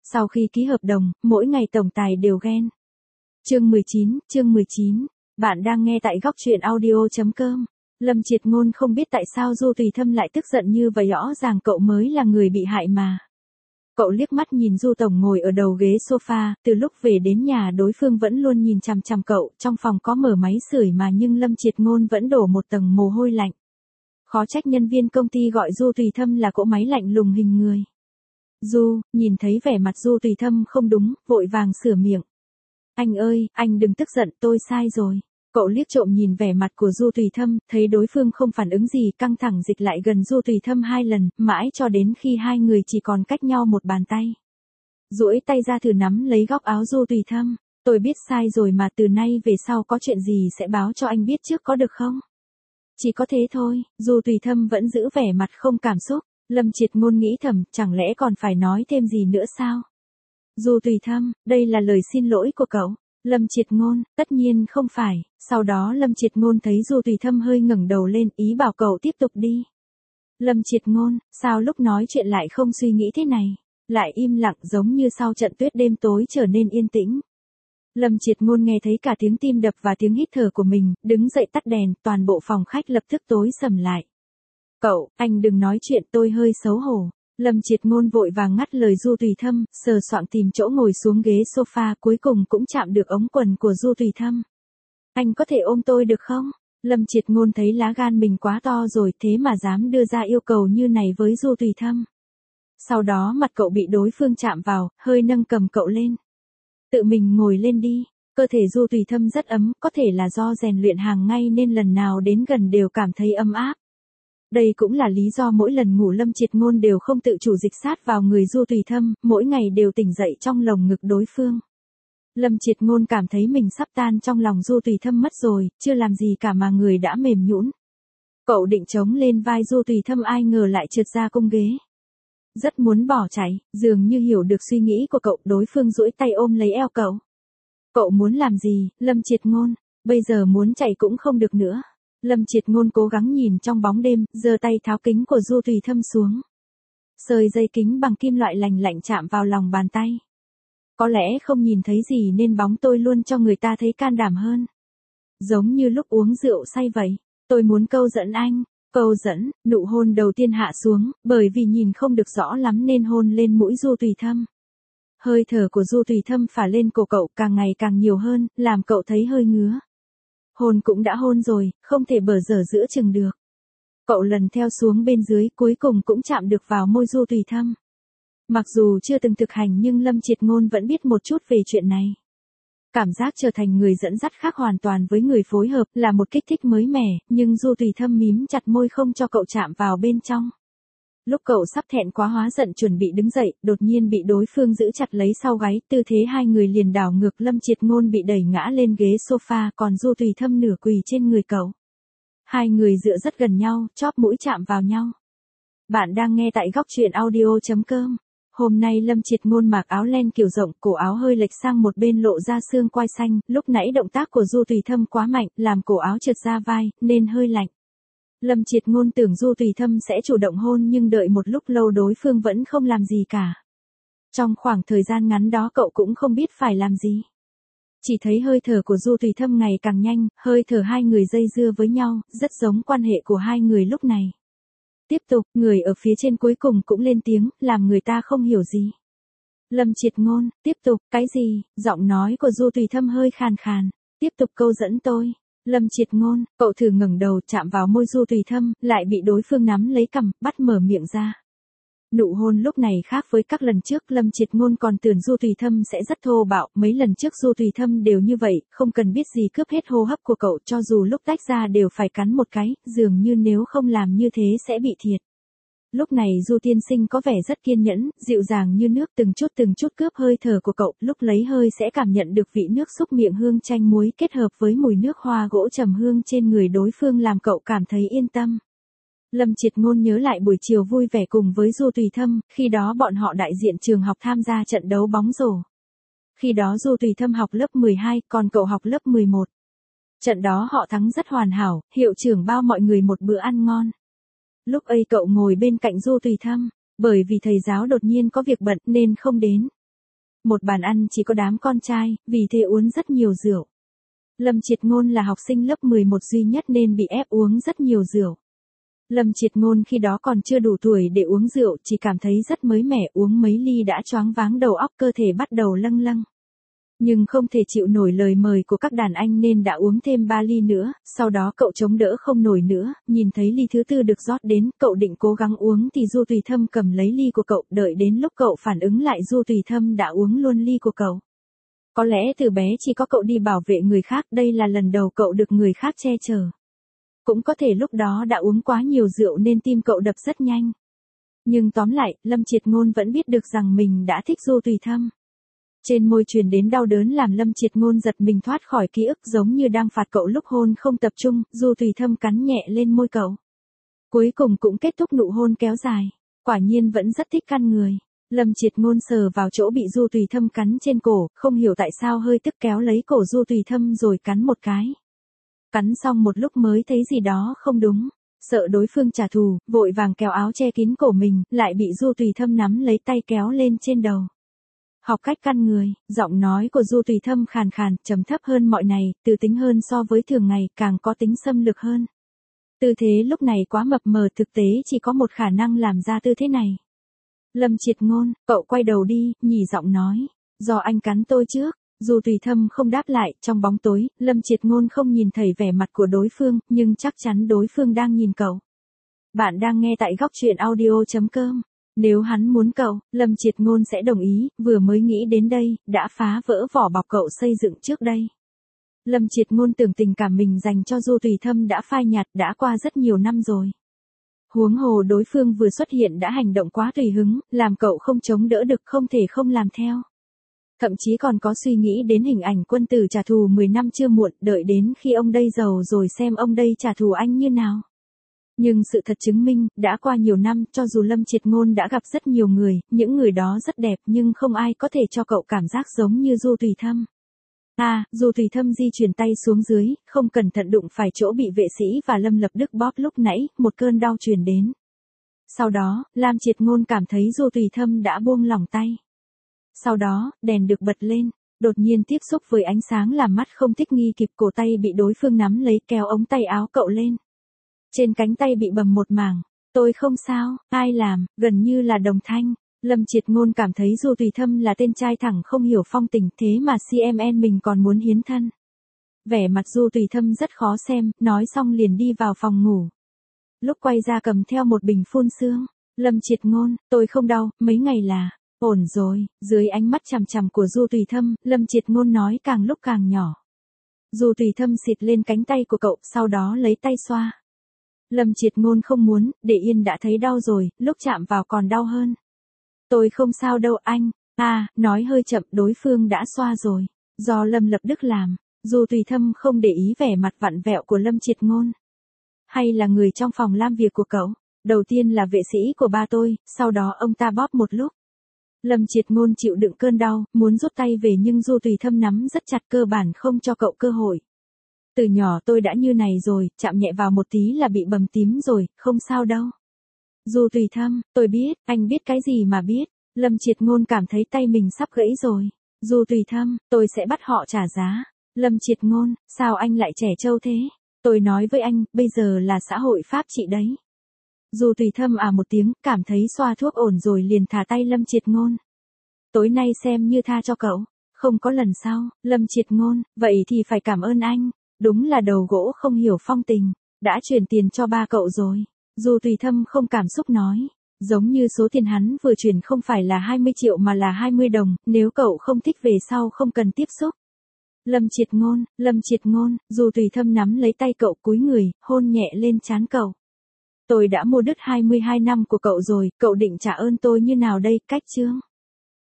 Sau khi ký hợp đồng, mỗi ngày tổng tài đều ghen. Chương 19, bạn đang nghe tại góc truyện audio.com. Lâm Triệt Ngôn không biết tại sao Du Tùy Thâm lại tức giận như vậy, rõ ràng cậu mới là người bị hại mà. Cậu liếc mắt nhìn Du Tổng ngồi ở đầu ghế sofa, từ lúc về đến nhà đối phương vẫn luôn nhìn chằm chằm cậu, trong phòng có mở máy sưởi mà nhưng Lâm Triệt Ngôn vẫn đổ một tầng mồ hôi lạnh. Khó trách nhân viên công ty gọi Du Tùy Thâm là cỗ máy lạnh lùng hình người. Du, nhìn thấy vẻ mặt Du Tùy Thâm không đúng, vội vàng sửa miệng. Anh ơi, anh đừng tức giận, tôi sai rồi. Cậu liếc trộm nhìn vẻ mặt của Du Tùy Thâm, thấy đối phương không phản ứng gì, căng thẳng dịch lại gần Du Tùy Thâm 2 lần, mãi cho đến khi hai người chỉ còn cách nhau một bàn tay. Duỗi tay ra thử nắm lấy góc áo Du Tùy Thâm. Tôi biết sai rồi mà, từ nay về sau có chuyện gì sẽ báo cho anh biết trước có được không? Chỉ có thế thôi. Du Tùy Thâm vẫn giữ vẻ mặt không cảm xúc. Lâm Triệt Ngôn nghĩ thầm, chẳng lẽ còn phải nói thêm gì nữa sao? Du Tùy Thâm, đây là lời xin lỗi của cậu. Lâm Triệt Ngôn, tất nhiên không phải. Sau đó Lâm Triệt Ngôn thấy Du Tùy Thâm hơi ngẩng đầu lên, ý bảo cậu tiếp tục đi. Lâm Triệt Ngôn, sao lúc nói chuyện lại không suy nghĩ thế này? Lại im lặng giống như sau trận tuyết đêm tối trở nên yên tĩnh. Lâm Triệt Ngôn nghe thấy cả tiếng tim đập và tiếng hít thở của mình, đứng dậy tắt đèn, toàn bộ phòng khách lập tức tối sầm lại. Cậu, anh đừng nói chuyện, tôi hơi xấu hổ. Lâm Triệt Ngôn vội vàng ngắt lời Du Tùy Thâm, sờ soạng tìm chỗ ngồi xuống ghế sofa, cuối cùng cũng chạm được ống quần của Du Tùy Thâm. Anh có thể ôm tôi được không? Lâm Triệt Ngôn thấy lá gan mình quá to rồi, thế mà dám đưa ra yêu cầu như này với Du Tùy Thâm. Sau đó mặt cậu bị đối phương chạm vào, hơi nâng cầm cậu lên. Tự mình ngồi lên đi. Cơ thể Du Tùy Thâm rất ấm, có thể là do rèn luyện hàng ngày nên lần nào đến gần đều cảm thấy ấm áp. Đây cũng là lý do mỗi lần ngủ Lâm Triệt Ngôn đều không tự chủ dịch sát vào người Du Tùy Thâm, mỗi ngày đều tỉnh dậy trong lồng ngực đối phương. Lâm Triệt Ngôn cảm thấy mình sắp tan trong lòng Du Tùy Thâm mất rồi, chưa làm gì cả mà người đã mềm nhũn. Cậu định chống lên vai Du Tùy Thâm, ai ngờ lại trượt ra cung ghế. Rất muốn bỏ chạy, dường như hiểu được suy nghĩ của cậu, đối phương duỗi tay ôm lấy eo cậu. Cậu muốn làm gì, Lâm Triệt Ngôn? Bây giờ muốn chạy cũng không được nữa. Lâm Triệt Ngôn cố gắng nhìn trong bóng đêm, giơ tay tháo kính của Du Tùy Thâm xuống. Sợi dây kính bằng kim loại lành lạnh chạm vào lòng bàn tay. Có lẽ không nhìn thấy gì nên bóng tôi luôn cho người ta thấy can đảm hơn. Giống như lúc uống rượu say vậy. Tôi muốn câu dẫn anh. Câu dẫn, nụ hôn đầu tiên hạ xuống, bởi vì nhìn không được rõ lắm nên hôn lên mũi Du Tùy Thâm. Hơi thở của Du Tùy Thâm phả lên cổ cậu càng ngày càng nhiều hơn, làm cậu thấy hơi ngứa. Hôn cũng đã hôn rồi, không thể bở dở giữa chừng được. Cậu lần theo xuống bên dưới, cuối cùng cũng chạm được vào môi Du Tùy Thâm. Mặc dù chưa từng thực hành nhưng Lâm Triệt Ngôn vẫn biết một chút về chuyện này. Cảm giác trở thành người dẫn dắt khác hoàn toàn với người phối hợp là một kích thích mới mẻ, nhưng Du Tùy Thâm mím chặt môi không cho cậu chạm vào bên trong. Lúc cậu sắp thẹn quá hóa giận chuẩn bị đứng dậy, đột nhiên bị đối phương giữ chặt lấy sau gáy, tư thế hai người liền đảo ngược, Lâm Triệt Ngôn bị đẩy ngã lên ghế sofa, còn Du Tùy Thâm nửa quỳ trên người cậu. Hai người dựa rất gần nhau, chóp mũi chạm vào nhau. Bạn đang nghe tại góc truyện audio.com. Hôm nay Lâm Triệt Ngôn mặc áo len kiểu rộng, cổ áo hơi lệch sang một bên lộ ra xương quai xanh, lúc nãy động tác của Du Tùy Thâm quá mạnh, làm cổ áo trượt ra vai, nên hơi lạnh. Lâm Triệt Ngôn tưởng Du Tùy Thâm sẽ chủ động hôn nhưng đợi một lúc lâu đối phương vẫn không làm gì cả. Trong khoảng thời gian ngắn đó cậu cũng không biết phải làm gì. Chỉ thấy hơi thở của Du Tùy Thâm ngày càng nhanh, hơi thở hai người dây dưa với nhau, rất giống quan hệ của hai người lúc này. Tiếp tục, người ở phía trên cuối cùng cũng lên tiếng, làm người ta không hiểu gì. Lâm Triệt Ngôn, tiếp tục, cái gì? Giọng nói của Du Tùy Thâm hơi khàn khàn. Tiếp tục câu dẫn tôi. Lâm Triệt Ngôn, cậu thử ngẩng đầu chạm vào môi Du Tùy Thâm, lại bị đối phương nắm lấy cằm, bắt mở miệng ra. Nụ hôn lúc này khác với các lần trước, Lâm Triệt Ngôn còn tưởng Du Tùy Thâm sẽ rất thô bạo, mấy lần trước Du Tùy Thâm đều như vậy, không cần biết gì cướp hết hô hấp của cậu, cho dù lúc tách ra đều phải cắn một cái, dường như nếu không làm như thế sẽ bị thiệt. Lúc này Du tiên sinh có vẻ rất kiên nhẫn, dịu dàng như nước, từng chút cướp hơi thở của cậu, lúc lấy hơi sẽ cảm nhận được vị nước xúc miệng hương chanh muối kết hợp với mùi nước hoa gỗ trầm hương trên người đối phương làm cậu cảm thấy yên tâm. Lâm Triệt Ngôn nhớ lại buổi chiều vui vẻ cùng với Du Tùy Thâm, khi đó bọn họ đại diện trường học tham gia trận đấu bóng rổ. Khi đó Du Tùy Thâm học lớp 12, còn cậu học lớp 11. Trận đó họ thắng rất hoàn hảo, hiệu trưởng bao mọi người một bữa ăn ngon. Lúc ấy cậu ngồi bên cạnh Du Tùy Thâm, bởi vì thầy giáo đột nhiên có việc bận nên không đến. một bàn ăn chỉ có đám con trai, vì thế uống rất nhiều rượu. Lâm Triệt Ngôn là học sinh lớp 11 duy nhất nên bị ép uống rất nhiều rượu. Lâm Triệt Ngôn khi đó còn chưa đủ tuổi để uống rượu, chỉ cảm thấy rất mới mẻ, uống mấy ly đã choáng váng đầu óc, cơ thể bắt đầu lâng lâng. Nhưng không thể chịu nổi lời mời của các đàn anh nên đã uống thêm 3 ly nữa, sau đó cậu chống đỡ không nổi nữa, nhìn thấy ly thứ tư được rót đến, cậu định cố gắng uống thì Du Tùy Thâm cầm lấy ly của cậu, đợi đến lúc cậu phản ứng lại Du Tùy Thâm đã uống luôn ly của cậu. Có lẽ từ bé chỉ có cậu đi bảo vệ người khác, đây là lần đầu cậu được người khác che chở. Cũng có thể lúc đó đã uống quá nhiều rượu nên tim cậu đập rất nhanh. Nhưng tóm lại, Lâm Triệt Ngôn vẫn biết được rằng mình đã thích Du Tùy Thâm. Trên môi truyền đến đau đớn làm Lâm Triệt Ngôn giật mình thoát khỏi ký ức, giống như đang phạt cậu lúc hôn không tập trung, Du Tùy Thâm cắn nhẹ lên môi cậu. Cuối cùng cũng kết thúc nụ hôn kéo dài. Quả nhiên vẫn rất thích căn người. Lâm Triệt Ngôn sờ vào chỗ bị Du Tùy Thâm cắn trên cổ, không hiểu tại sao hơi tức kéo lấy cổ Du Tùy Thâm rồi cắn một cái. Cắn xong một lúc mới thấy gì đó không đúng. Sợ đối phương trả thù, vội vàng kéo áo che kín cổ mình, lại bị Du Tùy Thâm nắm lấy tay kéo lên trên đầu. Học cách căn người, giọng nói của Du Tùy Thâm khàn khàn, trầm thấp hơn mọi này, từ tính hơn so với thường ngày, càng có tính xâm lược hơn. Tư thế lúc này quá mập mờ, thực tế chỉ có một khả năng làm ra tư thế này. Lâm Triệt Ngôn, cậu quay đầu đi, nhỉ giọng nói. Do anh cắn tôi trước. Du Tùy Thâm không đáp lại, trong bóng tối, Lâm Triệt Ngôn không nhìn thấy vẻ mặt của đối phương, nhưng chắc chắn đối phương đang nhìn cậu. Bạn đang nghe tại góc truyện audio.com. Nếu hắn muốn cậu, Lâm Triệt Ngôn sẽ đồng ý, vừa mới nghĩ đến đây, đã phá vỡ vỏ bọc cậu xây dựng trước đây. Lâm Triệt Ngôn tưởng tình cảm mình dành cho Du Tùy Thâm đã phai nhạt, đã qua rất nhiều năm rồi. Huống hồ đối phương vừa xuất hiện đã hành động quá tùy hứng, làm cậu không chống đỡ được, không thể không làm theo. Thậm chí còn có suy nghĩ đến hình ảnh quân tử trả thù 10 năm chưa muộn, đợi đến khi ông đây giàu rồi xem ông đây trả thù anh như nào. Nhưng sự thật chứng minh, đã qua nhiều năm, cho dù Lâm Triệt Ngôn đã gặp rất nhiều người, những người đó rất đẹp nhưng không ai có thể cho cậu cảm giác giống như Du Tùy Thâm. Du Tùy Thâm di chuyển tay xuống dưới, không cẩn thận đụng phải chỗ bị vệ sĩ và Lâm Lập Đức bóp lúc nãy, một cơn đau truyền đến. Sau đó, Lâm Triệt Ngôn cảm thấy Du Tùy Thâm đã buông lỏng tay. Sau đó, đèn được bật lên, đột nhiên tiếp xúc với ánh sáng làm mắt không thích nghi kịp, cổ tay bị đối phương nắm lấy, kéo ống tay áo cậu lên. Trên cánh tay bị bầm một mảng. Tôi không sao, ai làm, gần như là đồng thanh. Lâm Triệt Ngôn cảm thấy Du Tùy Thâm là tên trai thẳng không hiểu phong tình, thế mà CMN mình còn muốn hiến thân. Vẻ mặt Du Tùy Thâm rất khó xem, nói xong liền đi vào phòng ngủ. Lúc quay ra cầm theo một bình phun sương. Lâm Triệt Ngôn, tôi không đau, mấy ngày là ổn rồi. Dưới ánh mắt chằm chằm của Du Tùy Thâm, Lâm Triệt Ngôn nói càng lúc càng nhỏ. Du Tùy Thâm xịt lên cánh tay của cậu, sau đó lấy tay xoa. Lâm Triệt Ngôn không muốn, để yên đã thấy đau rồi, lúc chạm vào còn đau hơn. Tôi không sao đâu anh. Nói hơi chậm, đối phương đã xoa rồi. Do Lâm Lập Đức làm. Du Tùy Thâm không để ý vẻ mặt vặn vẹo của Lâm Triệt Ngôn. Hay là người trong phòng làm việc của cậu? Đầu tiên là vệ sĩ của ba tôi, sau đó ông ta bóp một lúc. Lâm Triệt Ngôn chịu đựng cơn đau, muốn rút tay về nhưng Du Tùy Thâm nắm rất chặt, cơ bản không cho cậu cơ hội. Từ nhỏ tôi đã như này rồi, chạm nhẹ vào một tí là bị bầm tím rồi, không sao đâu. Du Tùy Thâm, tôi biết, anh biết cái gì mà biết. Lâm Triệt Ngôn cảm thấy tay mình sắp gãy rồi. Du Tùy Thâm, tôi sẽ bắt họ trả giá. Lâm Triệt Ngôn, sao anh lại trẻ trâu thế? Tôi nói với anh, bây giờ là xã hội pháp trị đấy. Du Tùy Thâm một tiếng, cảm thấy xoa thuốc ổn rồi liền thả tay Lâm Triệt Ngôn. Tối nay xem như tha cho cậu, không có lần sau. Lâm Triệt Ngôn, vậy thì phải cảm ơn anh. Đúng là đầu gỗ không hiểu phong tình, đã chuyển tiền cho ba cậu rồi. Du Tùy Thâm không cảm xúc nói, giống như số tiền hắn vừa chuyển không phải là 20 triệu mà là 20 đồng, nếu cậu không thích về sau không cần tiếp xúc. Lâm Triệt Ngôn, Du Tùy Thâm nắm lấy tay cậu cúi người, hôn nhẹ lên trán cậu. Tôi đã mua đứt 22 năm của cậu rồi, cậu định trả ơn tôi như nào đây, cách chương.